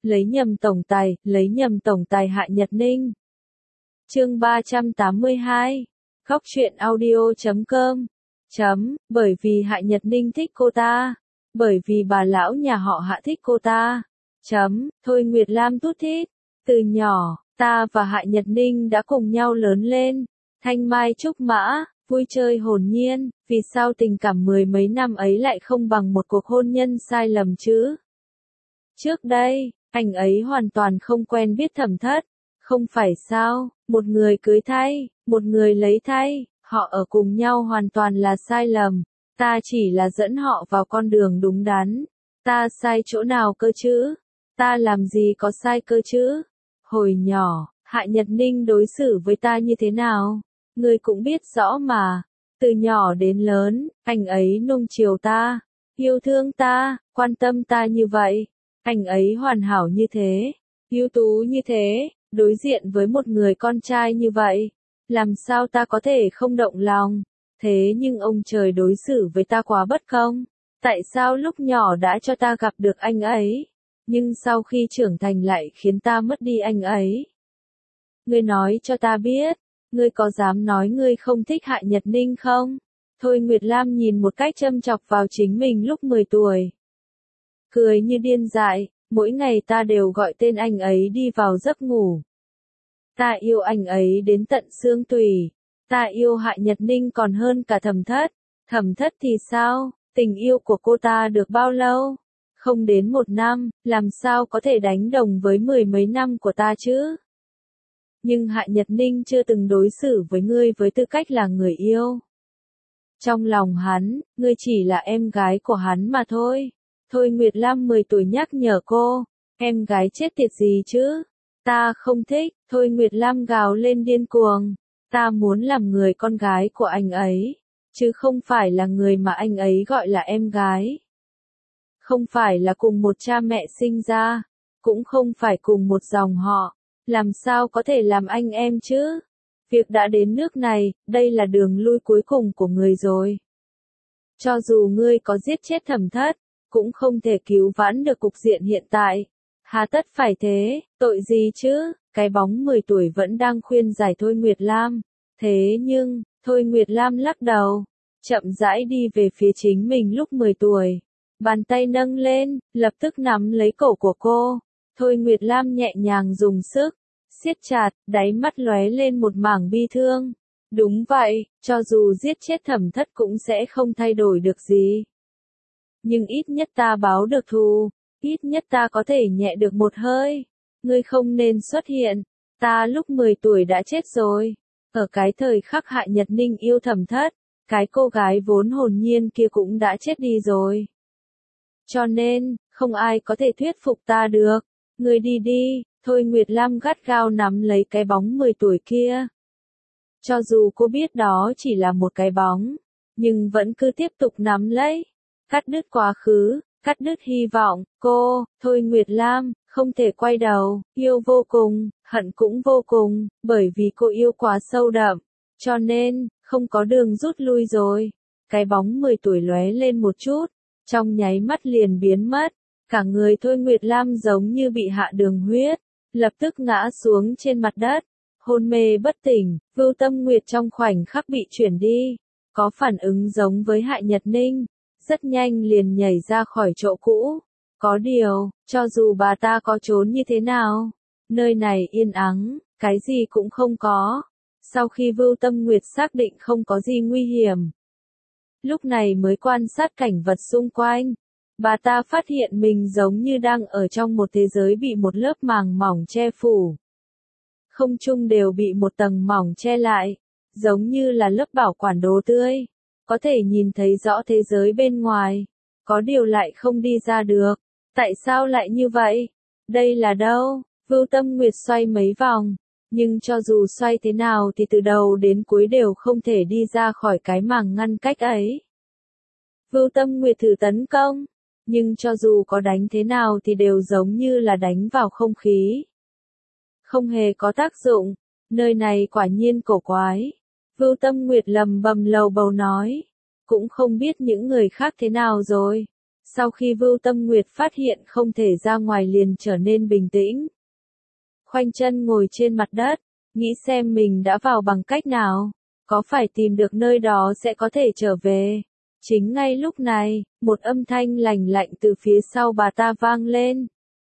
lấy nhầm tổng tài Hạ Nhật Ninh. Chương 382. Góc truyện audio.com. Bởi vì Hạ Nhật Ninh thích cô ta. Bởi vì bà lão nhà họ Hạ thích cô ta. Thôi Nguyệt Lam thút thít. Từ nhỏ, ta và Hạ Nhật Ninh đã cùng nhau lớn lên. Thanh mai trúc mã, vui chơi hồn nhiên. Vì sao tình cảm mười mấy năm ấy lại không bằng một cuộc hôn nhân sai lầm chứ? Trước đây, anh ấy hoàn toàn không quen biết Thẩm Thất. Không phải sao, một người cưới thay, một người lấy thay, họ ở cùng nhau hoàn toàn là sai lầm. Ta chỉ là dẫn họ vào con đường đúng đắn. Ta sai chỗ nào cơ chứ? Ta làm gì có sai cơ chứ? Hồi nhỏ, Hạ Nhật Ninh đối xử với ta như thế nào? Ngươi cũng biết rõ mà. Từ nhỏ đến lớn, anh ấy nuông chiều ta, yêu thương ta, quan tâm ta như vậy. Anh ấy hoàn hảo như thế, ưu tú như thế, đối diện với một người con trai như vậy, làm sao ta có thể không động lòng? Thế nhưng ông trời đối xử với ta quá bất công. Tại sao lúc nhỏ đã cho ta gặp được anh ấy, nhưng sau khi trưởng thành lại khiến ta mất đi anh ấy? Ngươi nói cho ta biết, ngươi có dám nói ngươi không thích Hạ Nhật Ninh không? Thôi Nguyệt Lam nhìn một cách châm chọc vào chính mình lúc 10 tuổi. Cười như điên dại, mỗi ngày ta đều gọi tên anh ấy đi vào giấc ngủ. Ta yêu anh ấy đến tận xương tủy. Ta yêu Hạ Nhật Ninh còn hơn cả Thẩm Thất. Thẩm Thất thì sao? Tình yêu của cô ta được bao lâu? Không đến 1 năm, làm sao có thể đánh đồng với mười mấy năm của ta chứ? Nhưng Hạ Nhật Ninh chưa từng đối xử với ngươi với tư cách là người yêu. Trong lòng hắn, ngươi chỉ là em gái của hắn mà thôi. Thôi Nguyệt Lam 10 tuổi nhắc nhở cô, em gái chết tiệt gì chứ? Ta không thích. Thôi Nguyệt Lam gào lên điên cuồng. Ta muốn làm người con gái của anh ấy, chứ không phải là người mà anh ấy gọi là em gái. Không phải là cùng một cha mẹ sinh ra, cũng không phải cùng một dòng họ. Làm sao có thể làm anh em chứ? Việc đã đến nước này, đây là đường lui cuối cùng của người rồi. Cho dù ngươi có giết chết Thẩm Thất, cũng không thể cứu vãn được cục diện hiện tại. Hà tất phải thế, tội gì chứ? Cái bóng 10 tuổi vẫn đang khuyên giải Thôi Nguyệt Lam. Thế nhưng, Thôi Nguyệt Lam lắc đầu, chậm rãi đi về phía chính mình lúc 10 tuổi. Bàn tay nâng lên, lập tức nắm lấy cổ của cô. Thôi Nguyệt Lam nhẹ nhàng dùng sức, siết chặt, đáy mắt lóe lên một mảng bi thương. Đúng vậy, cho dù giết chết Thẩm Thất cũng sẽ không thay đổi được gì. Nhưng ít nhất ta báo được thù, ít nhất ta có thể nhẹ được một hơi. Ngươi không nên xuất hiện, ta lúc 10 tuổi đã chết rồi. Ở cái thời khắc Hạ Nhật Ninh yêu Thẩm Thất, cái cô gái vốn hồn nhiên kia cũng đã chết đi rồi. Cho nên, không ai có thể thuyết phục ta được. Ngươi đi đi. Thôi Nguyệt Lam gắt gao nắm lấy cái bóng 10 tuổi kia. Cho dù cô biết đó chỉ là một cái bóng, nhưng vẫn cứ tiếp tục nắm lấy. Cắt đứt quá khứ, cắt đứt hy vọng. Cô, Thôi Nguyệt Lam, không thể quay đầu. Yêu vô cùng, hận cũng vô cùng, bởi vì cô yêu quá sâu đậm. Cho nên, không có đường rút lui rồi. Cái bóng 10 tuổi lóe lên một chút, trong nháy mắt liền biến mất. Cả người Thôi Nguyệt Lam giống như bị hạ đường huyết, lập tức ngã xuống trên mặt đất, hôn mê bất tỉnh. Vưu Tâm Nguyệt trong khoảnh khắc bị chuyển đi, có phản ứng giống với Hạ Nhật Ninh, rất nhanh liền nhảy ra khỏi chỗ cũ. Có điều, cho dù bà ta có trốn như thế nào, nơi này yên ắng, cái gì cũng không có. Sau khi Vưu Tâm Nguyệt xác định không có gì nguy hiểm, lúc này mới quan sát cảnh vật xung quanh. Bà ta phát hiện mình giống như đang ở trong một thế giới bị một lớp màng mỏng che phủ. Không trung đều bị một tầng mỏng che lại, giống như là lớp bảo quản đồ tươi. Có thể nhìn thấy rõ thế giới bên ngoài, có điều lại không đi ra được. Tại sao lại như vậy? Đây là đâu? Vưu Tâm Nguyệt xoay mấy vòng, nhưng cho dù xoay thế nào thì từ đầu đến cuối đều không thể đi ra khỏi cái màng ngăn cách ấy. Vưu Tâm Nguyệt thử tấn công, nhưng cho dù có đánh thế nào thì đều giống như là đánh vào không khí. Không hề có tác dụng. Nơi này quả nhiên cổ quái. Vưu Tâm Nguyệt lầm bầm lầu bầu nói. Cũng không biết những người khác thế nào rồi. Sau khi Vưu Tâm Nguyệt phát hiện không thể ra ngoài liền trở nên bình tĩnh. Khoanh chân ngồi trên mặt đất, nghĩ xem mình đã vào bằng cách nào, có phải tìm được nơi đó sẽ có thể trở về. Chính ngay lúc này, một âm thanh lành lạnh từ phía sau bà ta vang lên.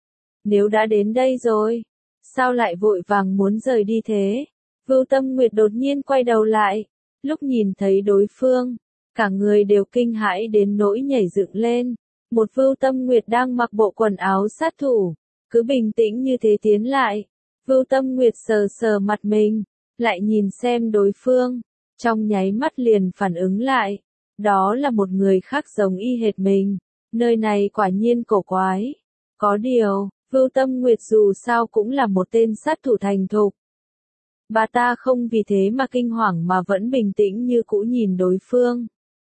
Nếu đã đến đây rồi, sao lại vội vàng muốn rời đi thế? Vưu Tâm Nguyệt đột nhiên quay đầu lại, lúc nhìn thấy đối phương, cả người đều kinh hãi đến nỗi nhảy dựng lên. Một Vưu Tâm Nguyệt đang mặc bộ quần áo sát thủ, cứ bình tĩnh như thế tiến lại. Vưu Tâm Nguyệt sờ sờ mặt mình, lại nhìn xem đối phương, trong nháy mắt liền phản ứng lại. Đó là một người khác giống y hệt mình, nơi này quả nhiên cổ quái. Có điều, Vưu Tâm Nguyệt dù sao cũng là một tên sát thủ thành thục. Bà ta không vì thế mà kinh hoàng mà vẫn bình tĩnh như cũ nhìn đối phương.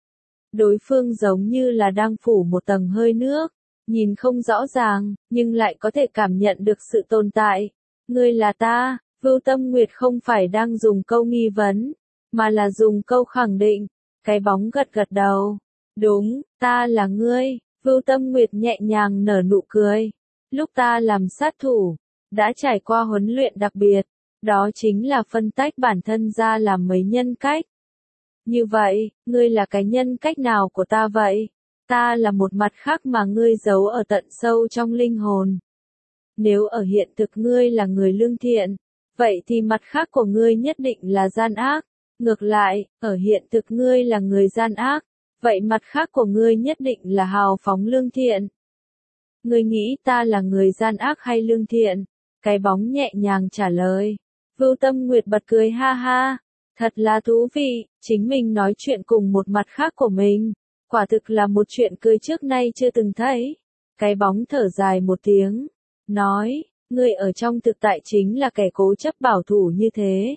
Đối phương giống như là đang phủ một tầng hơi nước, nhìn không rõ ràng, nhưng lại có thể cảm nhận được sự tồn tại. Ngươi là ta, Vưu Tâm Nguyệt không phải đang dùng câu nghi vấn, mà là dùng câu khẳng định. Cái bóng gật gật đầu. Đúng, ta là ngươi. Vưu Tâm Nguyệt nhẹ nhàng nở nụ cười. Lúc ta làm sát thủ, đã trải qua huấn luyện đặc biệt, đó chính là phân tách bản thân ra làm mấy nhân cách. Như vậy, ngươi là cái nhân cách nào của ta vậy? Ta là một mặt khác mà ngươi giấu ở tận sâu trong linh hồn. Nếu ở hiện thực ngươi là người lương thiện, vậy thì mặt khác của ngươi nhất định là gian ác. Ngược lại, ở hiện thực ngươi là người gian ác, vậy mặt khác của ngươi nhất định là hào phóng lương thiện. Ngươi nghĩ ta là người gian ác hay lương thiện? Cái bóng nhẹ nhàng trả lời. Vưu Tâm Nguyệt bật cười ha ha. Thật là thú vị, chính mình nói chuyện cùng một mặt khác của mình. Quả thực là một chuyện cười trước nay chưa từng thấy. Cái bóng thở dài một tiếng. Nói, ngươi ở trong thực tại chính là kẻ cố chấp bảo thủ như thế.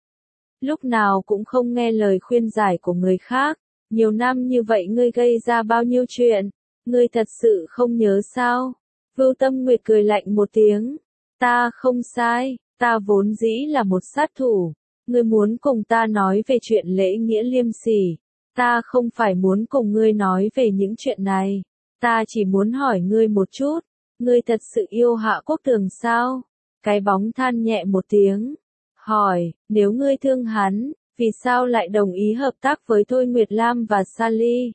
Lúc nào cũng không nghe lời khuyên giải của người khác. Nhiều năm như vậy ngươi gây ra bao nhiêu chuyện. Ngươi thật sự không nhớ sao? Vưu Tâm Nguyệt cười lạnh một tiếng. Ta không sai, ta vốn dĩ là một sát thủ. Ngươi muốn cùng ta nói về chuyện lễ nghĩa liêm sỉ. Ta không phải muốn cùng ngươi nói về những chuyện này. Ta chỉ muốn hỏi ngươi một chút. Ngươi thật sự yêu Hạ Quốc Tường sao? Cái bóng than nhẹ một tiếng. Hỏi, nếu ngươi thương hắn, vì sao lại đồng ý hợp tác với Thôi Nguyệt Lam và Sally?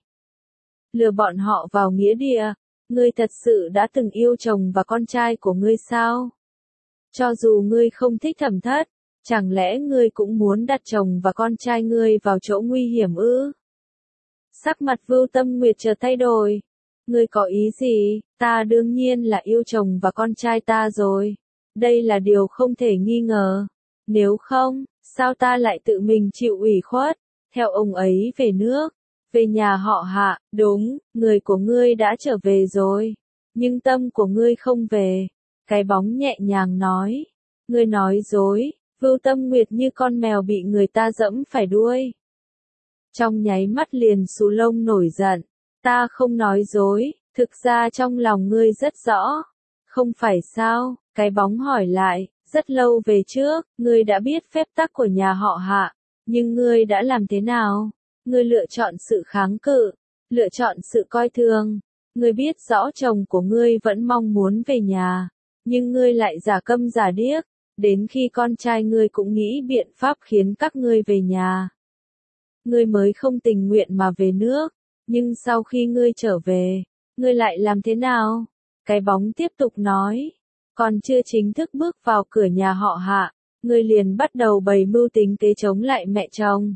Lừa bọn họ vào nghĩa địa. Ngươi thật sự đã từng yêu chồng và con trai của ngươi sao? Cho dù ngươi không thích Thẩm Thất, chẳng lẽ ngươi cũng muốn đặt chồng và con trai ngươi vào chỗ nguy hiểm ư? Sắc mặt Vưu Tâm Nguyệt chợt thay đổi. Ngươi có ý gì? Ta đương nhiên là yêu chồng và con trai ta rồi. Đây là điều không thể nghi ngờ. Nếu không, sao ta lại tự mình chịu ủy khuất, theo ông ấy về nước, về nhà họ Hạ? Đúng, người của ngươi đã trở về rồi, nhưng tâm của ngươi không về. Cái bóng nhẹ nhàng nói. Ngươi nói dối. Vưu Tâm Nguyệt như con mèo bị người ta dẫm phải đuôi. Trong nháy mắt liền xù lông nổi giận. Ta không nói dối, thực ra trong lòng ngươi rất rõ. Không phải sao? Cái bóng hỏi lại. Rất lâu về trước, ngươi đã biết phép tắc của nhà họ Hạ, nhưng ngươi đã làm thế nào? Ngươi lựa chọn sự kháng cự, lựa chọn sự coi thường. Ngươi biết rõ chồng của ngươi vẫn mong muốn về nhà, nhưng ngươi lại giả câm giả điếc, đến khi con trai ngươi cũng nghĩ biện pháp khiến các ngươi về nhà. Ngươi mới không tình nguyện mà về nước, nhưng sau khi ngươi trở về, ngươi lại làm thế nào? Cái bóng tiếp tục nói. Còn chưa chính thức bước vào cửa nhà họ Hạ, ngươi liền bắt đầu bày mưu tính kế chống lại mẹ chồng.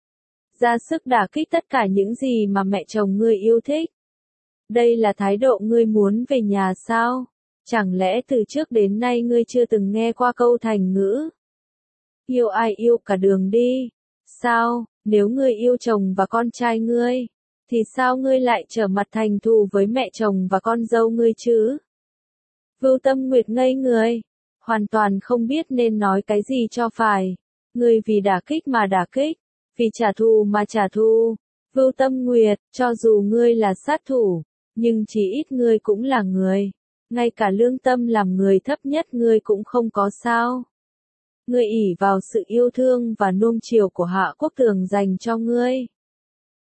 Ra sức đả kích tất cả những gì mà mẹ chồng ngươi yêu thích. Đây là thái độ ngươi muốn về nhà sao? Chẳng lẽ từ trước đến nay ngươi chưa từng nghe qua câu thành ngữ? Yêu ai yêu cả đường đi. Sao, nếu ngươi yêu chồng và con trai ngươi, thì sao ngươi lại trở mặt thành thù với mẹ chồng và con dâu ngươi chứ? Vưu Tâm Nguyệt ngây người, hoàn toàn không biết nên nói cái gì cho phải. Ngươi vì đả kích mà đả kích, vì trả thù mà trả thù. Vưu Tâm Nguyệt, cho dù ngươi là sát thủ, nhưng chỉ ít ngươi cũng là người. Ngay cả lương tâm làm người thấp nhất ngươi cũng không có sao? Ngươi ỷ vào sự yêu thương và nuông chiều của Hạ Quốc Tường dành cho ngươi.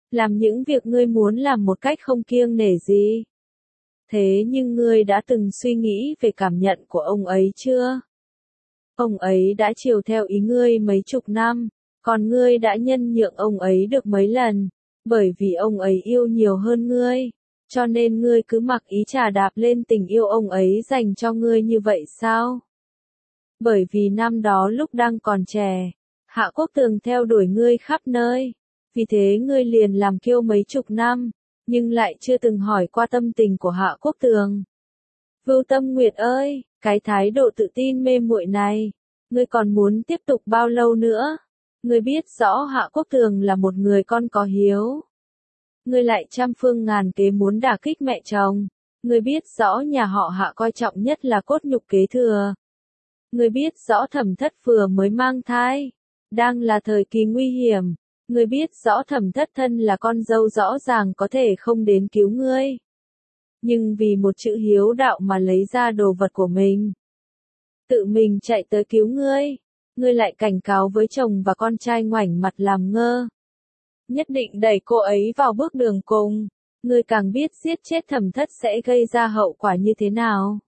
làm những việc ngươi muốn làm một cách không kiêng nể gì. Thế nhưng ngươi đã từng suy nghĩ về cảm nhận của ông ấy chưa? Ông ấy đã chiều theo ý ngươi mấy chục năm, còn ngươi đã nhân nhượng ông ấy được mấy lần, bởi vì ông ấy yêu nhiều hơn ngươi, cho nên ngươi cứ mặc ý chà đạp lên tình yêu ông ấy dành cho ngươi như vậy sao? Bởi vì năm đó lúc đang còn trẻ, Hạ Quốc Tường theo đuổi ngươi khắp nơi, vì thế ngươi liền làm kiêu mấy chục năm, nhưng lại chưa từng hỏi qua tâm tình của Hạ Quốc Tường. Vưu Tâm Nguyệt ơi, cái thái độ tự tin mê muội này, ngươi còn muốn tiếp tục bao lâu nữa? Ngươi biết rõ Hạ Quốc Tường là một người con có hiếu. Ngươi lại trăm phương ngàn kế muốn đả kích mẹ chồng. Ngươi biết rõ nhà họ Hạ coi trọng nhất là cốt nhục kế thừa. Ngươi biết rõ Thẩm Thất vừa mới mang thai, đang là thời kỳ nguy hiểm. Ngươi biết rõ Thẩm Thất thân là con dâu rõ ràng có thể không đến cứu ngươi. Nhưng vì một chữ hiếu đạo mà lấy ra đồ vật của mình. Tự mình chạy tới cứu ngươi. Ngươi lại cảnh cáo với chồng và con trai ngoảnh mặt làm ngơ. Nhất định đẩy cô ấy vào bước đường cùng. Ngươi càng biết giết chết Thẩm Thất sẽ gây ra hậu quả như thế nào.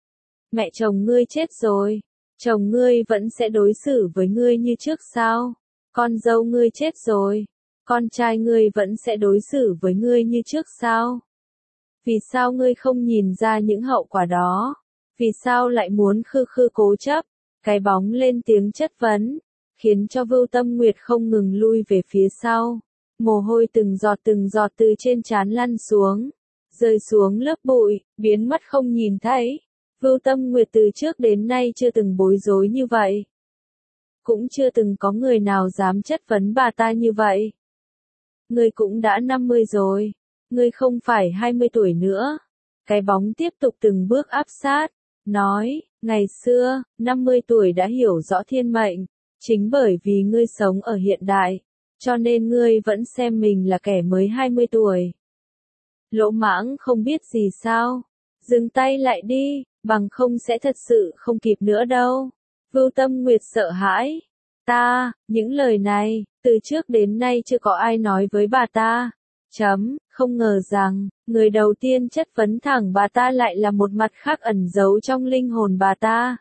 Mẹ chồng ngươi chết rồi. Chồng ngươi vẫn sẽ đối xử với ngươi như trước sao? Con dâu ngươi chết rồi. Con trai ngươi vẫn sẽ đối xử với ngươi như trước sao? Vì sao ngươi không nhìn ra những hậu quả đó? Vì sao lại muốn khư khư cố chấp? Cái bóng lên tiếng chất vấn, khiến cho Vưu Tâm Nguyệt không ngừng lui về phía sau. Mồ hôi từng giọt từ trên trán lăn xuống, rơi xuống lớp bụi, biến mất không nhìn thấy. Vưu Tâm Nguyệt từ trước đến nay chưa từng bối rối như vậy. Cũng chưa từng có người nào dám chất vấn bà ta như vậy. Ngươi cũng đã 50 rồi, ngươi không phải 20 tuổi nữa. Cái bóng tiếp tục từng bước áp sát, nói, ngày xưa, 50 tuổi đã hiểu rõ thiên mệnh, chính bởi vì ngươi sống ở hiện đại, cho nên ngươi vẫn xem mình là kẻ mới 20 tuổi. Lỗ mãng không biết gì sao, dừng tay lại đi, bằng không sẽ thật sự không kịp nữa đâu. Vưu Tâm Nguyệt sợ hãi. Những lời này, từ trước đến nay chưa có ai nói với bà ta. Không ngờ rằng, người đầu tiên chất vấn thẳng bà ta lại là một mặt khác ẩn giấu trong linh hồn bà ta.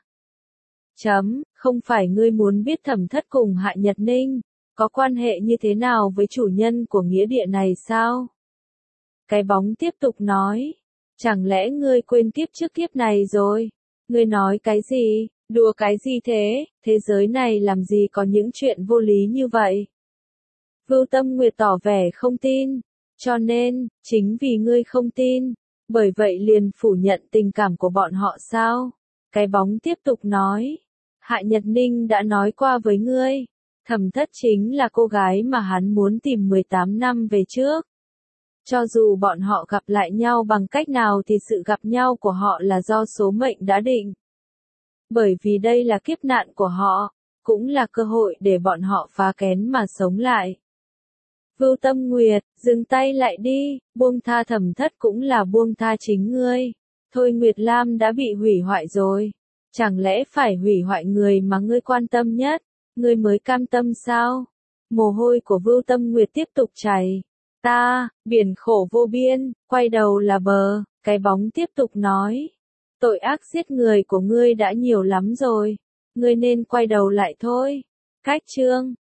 Không phải ngươi muốn biết Thẩm Thất cùng Hạ Nhật Ninh, có quan hệ như thế nào với chủ nhân của nghĩa địa này sao? Cái bóng tiếp tục nói, chẳng lẽ ngươi quên kiếp trước kiếp này rồi? Ngươi nói cái gì, đùa cái gì thế giới này làm gì có những chuyện vô lý như vậy? Vưu Tâm Nguyệt tỏ vẻ không tin. Cho nên, chính vì ngươi không tin, bởi vậy liền phủ nhận tình cảm của bọn họ sao? Cái bóng tiếp tục nói, Hạ Nhật Ninh đã nói qua với ngươi, Thẩm Thất chính là cô gái mà hắn muốn tìm 18 năm về trước. Cho dù bọn họ gặp lại nhau bằng cách nào thì sự gặp nhau của họ là do số mệnh đã định. Bởi vì đây là kiếp nạn của họ, cũng là cơ hội để bọn họ phá kén mà sống lại. Vưu Tâm Nguyệt, dừng tay lại đi, buông tha Thẩm Thất cũng là buông tha chính ngươi. Thôi Nguyệt Lam đã bị hủy hoại rồi. Chẳng lẽ phải hủy hoại người mà ngươi quan tâm nhất, ngươi mới cam tâm sao? Mồ hôi của Vưu Tâm Nguyệt tiếp tục chảy. Biển khổ vô biên, quay đầu là bờ, cái bóng tiếp tục nói. Tội ác giết người của ngươi đã nhiều lắm rồi, ngươi nên quay đầu lại thôi. Cách chương